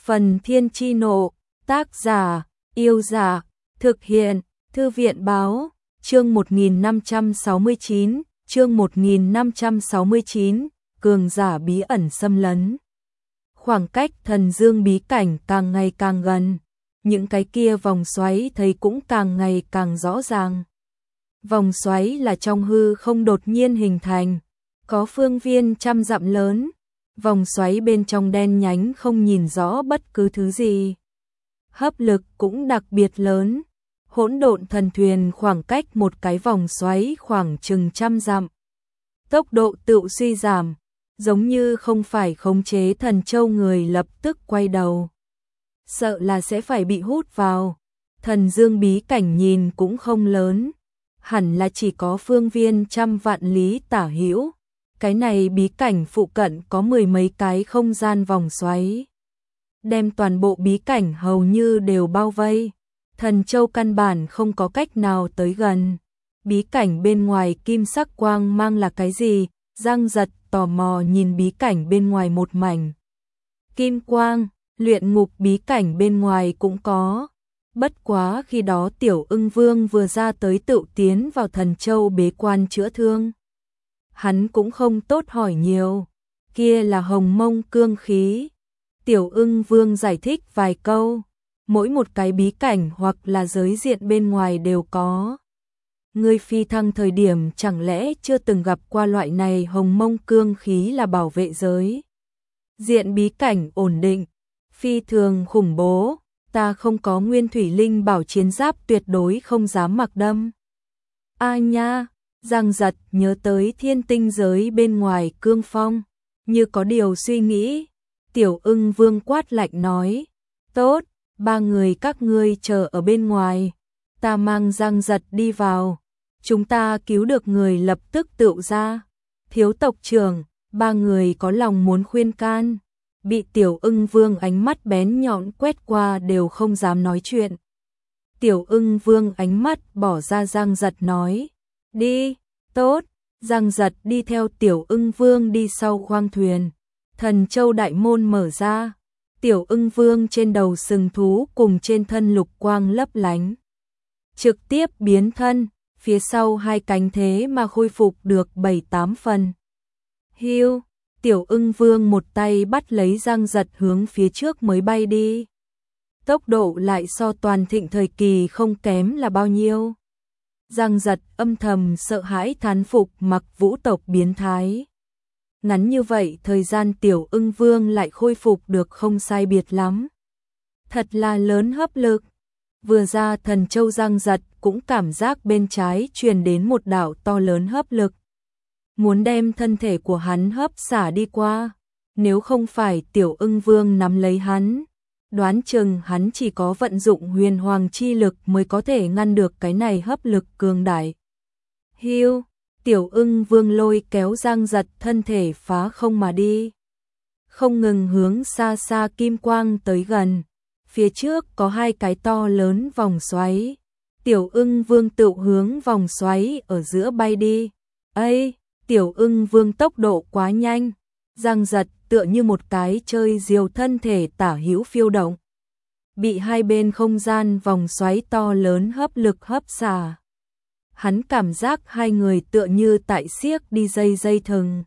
Phần Thiên Chi Nộ, tác giả, Yêu Giả, thực hiện, Thư viện Báo, chương 1569, chương 1569, cường giả bí ẩn xâm lấn. Khoảng cách thần dương bí cảnh càng ngày càng gần, những cái kia vòng xoáy thấy cũng càng ngày càng rõ ràng. Vòng xoáy là trong hư không đột nhiên hình thành, có phương viên trăm dặm lớn, vòng xoáy bên trong đen nhánh không nhìn rõ bất cứ thứ gì. Hấp lực cũng đặc biệt lớn, hỗn độn thần thuyền khoảng cách một cái vòng xoáy khoảng chừng trăm dặm. Tốc độ tự suy giảm, giống như không phải khống chế thần châu người lập tức quay đầu. Sợ là sẽ phải bị hút vào. Thần dương bí cảnh nhìn cũng không lớn, hẳn là chỉ có phương viên trăm vạn lý tả hữu. Cái này bí cảnh phụ cận có mười mấy cái không gian vòng xoáy, đem toàn bộ bí cảnh hầu như đều bao vây. Thần châu căn bản không có cách nào tới gần. Bí cảnh bên ngoài kim sắc quang mang là cái gì? Giang Giật tò mò nhìn bí cảnh bên ngoài một mảnh kim quang. Luyện ngục bí cảnh bên ngoài cũng có. Bất quá khi đó Tiểu Ưng Vương vừa ra tới tự tiến vào thần châu bế quan chữa thương. Hắn cũng không tốt hỏi nhiều. Kia là hồng mông cương khí. Tiểu Ưng Vương giải thích vài câu. Mỗi một cái bí cảnh hoặc là giới diện bên ngoài đều có. Ngươi phi thăng thời điểm chẳng lẽ chưa từng gặp qua loại này? Hồng mông cương khí là bảo vệ giới diện bí cảnh ổn định, phi thường khủng bố. Ta không có nguyên thủy linh bảo chiến giáp tuyệt đối không dám mặc đâm. A nha, Giang Giật nhớ tới thiên tinh giới bên ngoài cương phong, như có điều suy nghĩ. Tiểu Ưng Vương quát lạnh nói, tốt, ba người các ngươi chờ ở bên ngoài, ta mang Giang Giật đi vào, chúng ta cứu được người lập tức tựu ra. Thiếu tộc trưởng, ba người có lòng muốn khuyên can, bị Tiểu Ưng Vương ánh mắt bén nhọn quét qua đều không dám nói chuyện. Tiểu Ưng Vương ánh mắt bỏ ra Giang Giật nói, đi, tốt. Giang Giật đi theo Tiểu Ưng Vương đi sau khoang thuyền. Thần châu đại môn mở ra, Tiểu Ưng Vương trên đầu sừng thú cùng trên thân lục quang lấp lánh, trực tiếp biến thân, phía sau hai cánh thế mà khôi phục được 7-8 phần. Hiu, Tiểu Ưng Vương một tay bắt lấy Giang Giật hướng phía trước mới bay đi. Tốc độ lại so toàn thịnh thời kỳ không kém là bao nhiêu. Giang Giật âm thầm sợ hãi thán phục Mặc Vũ tộc biến thái. Ngắn như vậy thời gian Tiểu Ưng Vương lại khôi phục được không sai biệt lắm. Thật là lớn hấp lực. Vừa ra thần châu Giang Giật cũng cảm giác bên trái truyền đến một đạo to lớn hấp lực. Muốn đem thân thể của hắn hấp xả đi qua. Nếu không phải Tiểu Ưng Vương nắm lấy hắn, đoán chừng hắn chỉ có vận dụng huyền hoàng chi lực mới có thể ngăn được cái này hấp lực cường đại. Hiu, Tiểu Ưng Vương lôi kéo Giang Giật thân thể phá không mà đi. Không ngừng hướng xa xa kim quang tới gần. Phía trước có hai cái to lớn vòng xoáy. Tiểu Ưng Vương tự hướng vòng xoáy ở giữa bay đi. Ây, Tiểu Ưng Vương tốc độ quá nhanh. Giang Giật tựa như một cái chơi diều thân thể tả hữu phiêu động. Bị hai bên không gian vòng xoáy to lớn hấp lực hấp xả. Hắn cảm giác hai người tựa như tại xiếc đi dây thừng.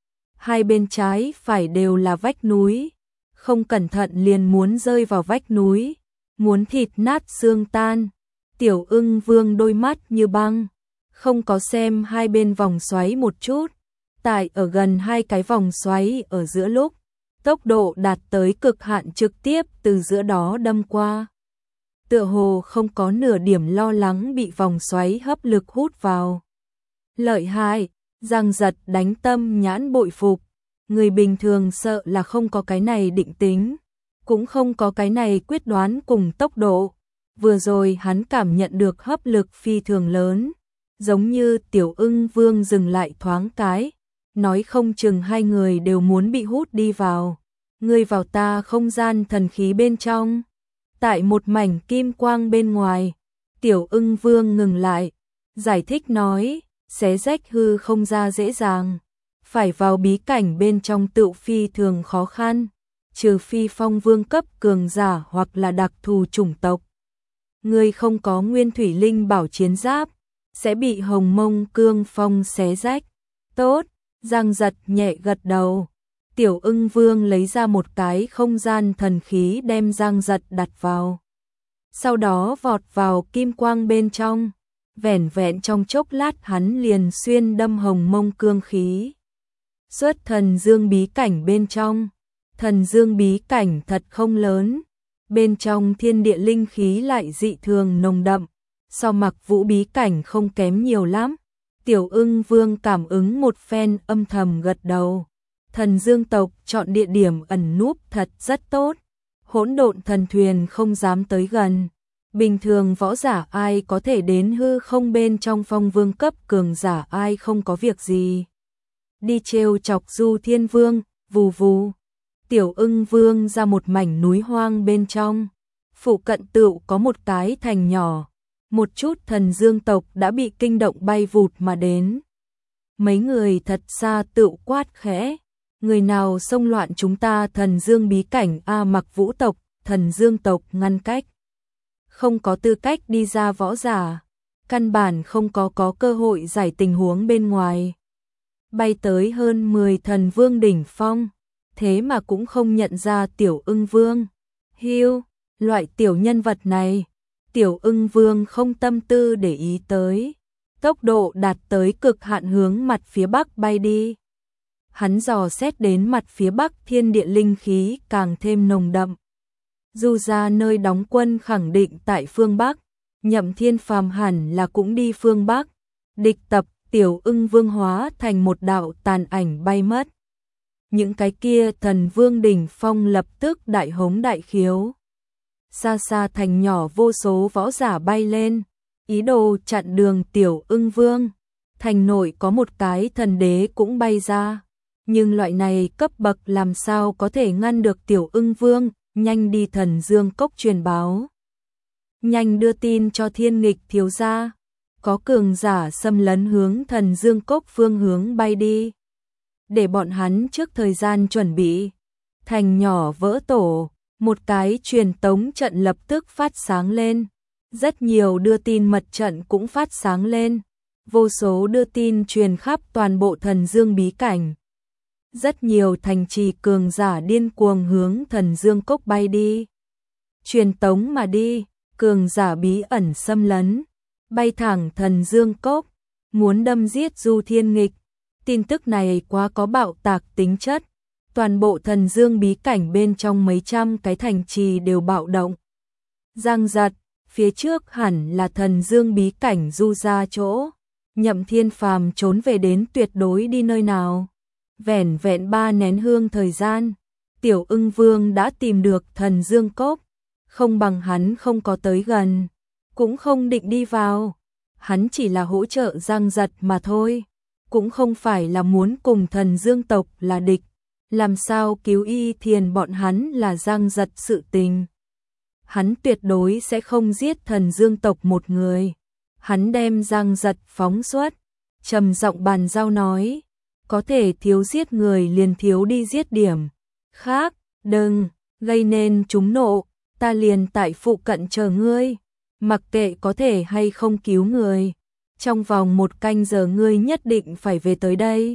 Hai bên trái phải đều là vách núi. Không cẩn thận liền muốn rơi vào vách núi. Muốn thịt nát xương tan. Tiểu Ưng Vương đôi mắt như băng. Không có xem hai bên vòng xoáy một chút. Tại ở gần hai cái vòng xoáy ở giữa lúc, tốc độ đạt tới cực hạn trực tiếp từ giữa đó đâm qua. Tựa hồ không có nửa điểm lo lắng bị vòng xoáy hấp lực hút vào. Lợi hại, Giang Giật đánh tâm nhãn bội phục. Người bình thường sợ là không có cái này định tính, cũng không có cái này quyết đoán cùng tốc độ. Vừa rồi hắn cảm nhận được hấp lực phi thường lớn, giống như Tiểu Ưng Vương dừng lại thoáng cái, nói không chừng hai người đều muốn bị hút đi vào. Ngươi vào ta không gian thần khí bên trong. Tại một mảnh kim quang bên ngoài, Tiểu Ưng Vương ngừng lại, giải thích nói, xé rách hư không ra dễ dàng, phải vào bí cảnh bên trong tự phi thường khó khăn. trừ phi phong vương cấp cường giả hoặc là đặc thù chủng tộc. Ngươi không có nguyên thủy linh bảo chiến giáp, sẽ bị Hồng Mông Cương Phong xé rách. Tốt, Giang Giật nhẹ gật đầu. Tiểu Ưng Vương lấy ra một cái không gian thần khí đem Giang Giật đặt vào. Sau đó vọt vào kim quang bên trong. Vẻn vẹn trong chốc lát hắn liền xuyên đâm Hồng Mông Cương khí. Xuất thần dương bí cảnh bên trong. Thần dương bí cảnh thật không lớn. Bên trong thiên địa linh khí lại dị thường nồng đậm. So Mặc Vũ bí cảnh không kém nhiều lắm. Tiểu Ưng Vương cảm ứng một phen âm thầm gật đầu. Thần dương tộc chọn địa điểm ẩn núp thật rất tốt. Hỗn độn thần thuyền không dám tới gần. Bình thường võ giả ai có thể đến hư không bên trong phong vương cấp cường giả ai không có việc gì. Đi trêu chọc Du Thiên Vương, vù vù. Tiểu Ưng Vương ra một mảnh núi hoang bên trong. Phụ cận tựu có một cái thành nhỏ. Một chút thần dương tộc đã bị kinh động bay vụt mà đến. Mấy người thật xa tựu quát khẽ. Người nào xông loạn chúng ta thần dương bí cảnh Mặc Vũ tộc, thần dương tộc ngăn cách. Không có tư cách đi ra võ giả. Căn bản không có cơ hội giải tình huống bên ngoài. Bay tới hơn 10 thần vương đỉnh phong. Thế mà cũng không nhận ra Tiểu Ưng Vương. Hiu, loại tiểu nhân vật này. Tiểu Ưng Vương không tâm tư để ý tới. Tốc độ đạt tới cực hạn hướng mặt phía bắc bay đi. Hắn dò xét đến mặt phía bắc thiên địa linh khí càng thêm nồng đậm. Du ra nơi đóng quân khẳng định tại phương Bắc. Nhậm Thiên Phàm hẳn là cũng đi phương Bắc. Địch tập, Tiểu Ưng Vương hóa thành một đạo tàn ảnh bay mất. Những cái kia thần vương đỉnh phong lập tức đại hống đại khiếu. Xa xa thành nhỏ vô số võ giả bay lên, ý đồ chặn đường Tiểu Ưng Vương. Thành nội có một cái thần đế cũng bay ra, nhưng loại này cấp bậc làm sao có thể ngăn được Tiểu Ưng Vương, nhanh đi thần dương cốc truyền báo. Nhanh đưa tin cho Thiên Nghịch thiếu gia, có cường giả xâm lấn hướng thần dương cốc phương hướng bay đi. Để bọn hắn trước thời gian chuẩn bị. Thành nhỏ vỡ tổ, một cái truyền tống trận lập tức phát sáng lên. Rất nhiều đưa tin mật trận cũng phát sáng lên. Vô số đưa tin truyền khắp toàn bộ thần dương bí cảnh. Rất nhiều thành trì cường giả điên cuồng hướng thần dương cốc bay đi. Truyền tống mà đi, cường giả bí ẩn xâm lấn. Bay thẳng thần dương cốc, muốn đâm giết Du Thiên Nghịch. Tin tức này quá có bạo tạc tính chất. Toàn bộ thần dương bí cảnh bên trong mấy trăm cái thành trì đều bạo động. Giang Giật, phía trước hẳn là thần dương bí cảnh Du ra chỗ. Nhậm Thiên Phàm trốn về đến tuyệt đối đi nơi nào. Vẻn vẹn 3 nén hương thời gian, Tiểu Ưng Vương đã tìm được thần dương cốc. Không bằng hắn không có tới gần, cũng không định đi vào. Hắn chỉ là hỗ trợ Giang Giật mà thôi. Cũng không phải là muốn cùng thần dương tộc là địch. Làm sao cứu Y Thiền bọn hắn là Giang Giật sự tình. Hắn tuyệt đối sẽ không giết thần dương tộc một người. Hắn đem Giang Giật phóng xuất, trầm giọng bàn giao nói, có thể thiếu giết người liền thiếu đi giết điểm khác, đừng gây nên chúng nộ, ta liền tại phụ cận chờ ngươi, mặc kệ có thể hay không cứu người, trong vòng 1 canh giờ ngươi nhất định phải về tới đây.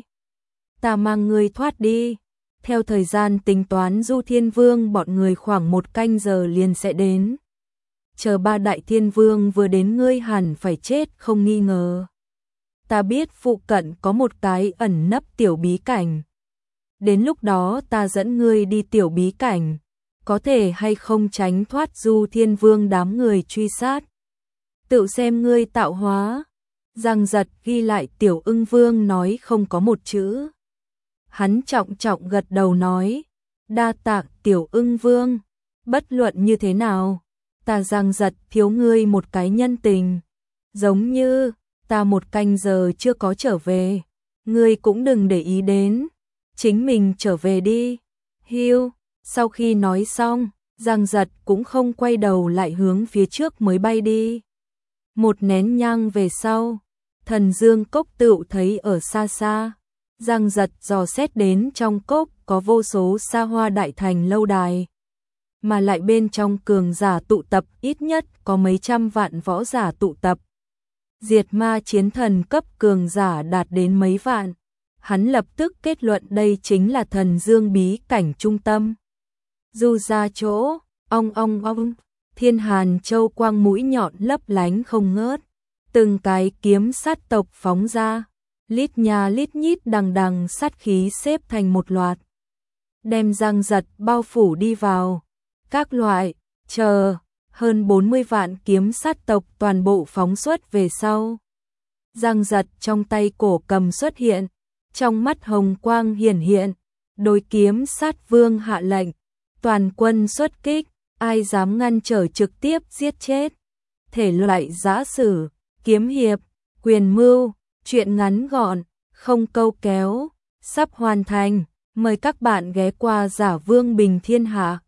Ta mang ngươi thoát đi. Theo thời gian tính toán Du Thiên Vương bọn người khoảng 1 canh giờ liền sẽ đến. Chờ 3 đại thiên vương vừa đến ngươi hẳn phải chết không nghi ngờ. Ta biết phụ cận có một cái ẩn nấp tiểu bí cảnh. Đến lúc đó ta dẫn ngươi đi tiểu bí cảnh. Có thể hay không tránh thoát Du Thiên Vương đám người truy sát. Tự xem ngươi tạo hóa. Giang Giật ghi lại Tiểu Ưng Vương nói không có một chữ. Hắn trọng trọng gật đầu nói, đa tạ Tiểu Ưng Vương, bất luận như thế nào, ta Giang Giật thiếu ngươi một cái nhân tình. Giống như, ta 1 canh giờ chưa có trở về, ngươi cũng đừng để ý đến, chính mình trở về đi. Hiu, sau khi nói xong, Giang Giật cũng không quay đầu lại hướng phía trước mới bay đi. 1 nén nhang về sau, thần dương cốc tựu thấy ở xa xa. Giang Giật dò xét đến trong cốc có vô số xa hoa đại thành lâu đài, mà lại bên trong cường giả tụ tập, ít nhất có mấy trăm vạn võ giả tụ tập. Diệt ma chiến thần cấp cường giả đạt đến mấy vạn. Hắn lập tức kết luận đây chính là thần dương bí cảnh trung tâm. Du ra chỗ, ong, Thiên Hàn Châu quang mũi nhọn lấp lánh không ngớt. Từng cái kiếm sát tộc phóng ra, lít nha lít nhít đằng đằng sát khí xếp thành một loạt. Đem Giang Giật bao phủ đi vào. Các loại, hơn 40 vạn kiếm sát tộc toàn bộ phóng xuất về sau. Giang Giật trong tay cổ cầm xuất hiện, trong mắt hồng quang hiển hiện, đối kiếm sát vương hạ lệnh, toàn quân xuất kích, ai dám ngăn trở trực tiếp giết chết. Thể loại giã sử, kiếm hiệp, quyền mưu, truyện ngắn gọn, không câu kéo, sắp hoàn thành, mời các bạn ghé qua Giả Vương Bình Thiên Hạ.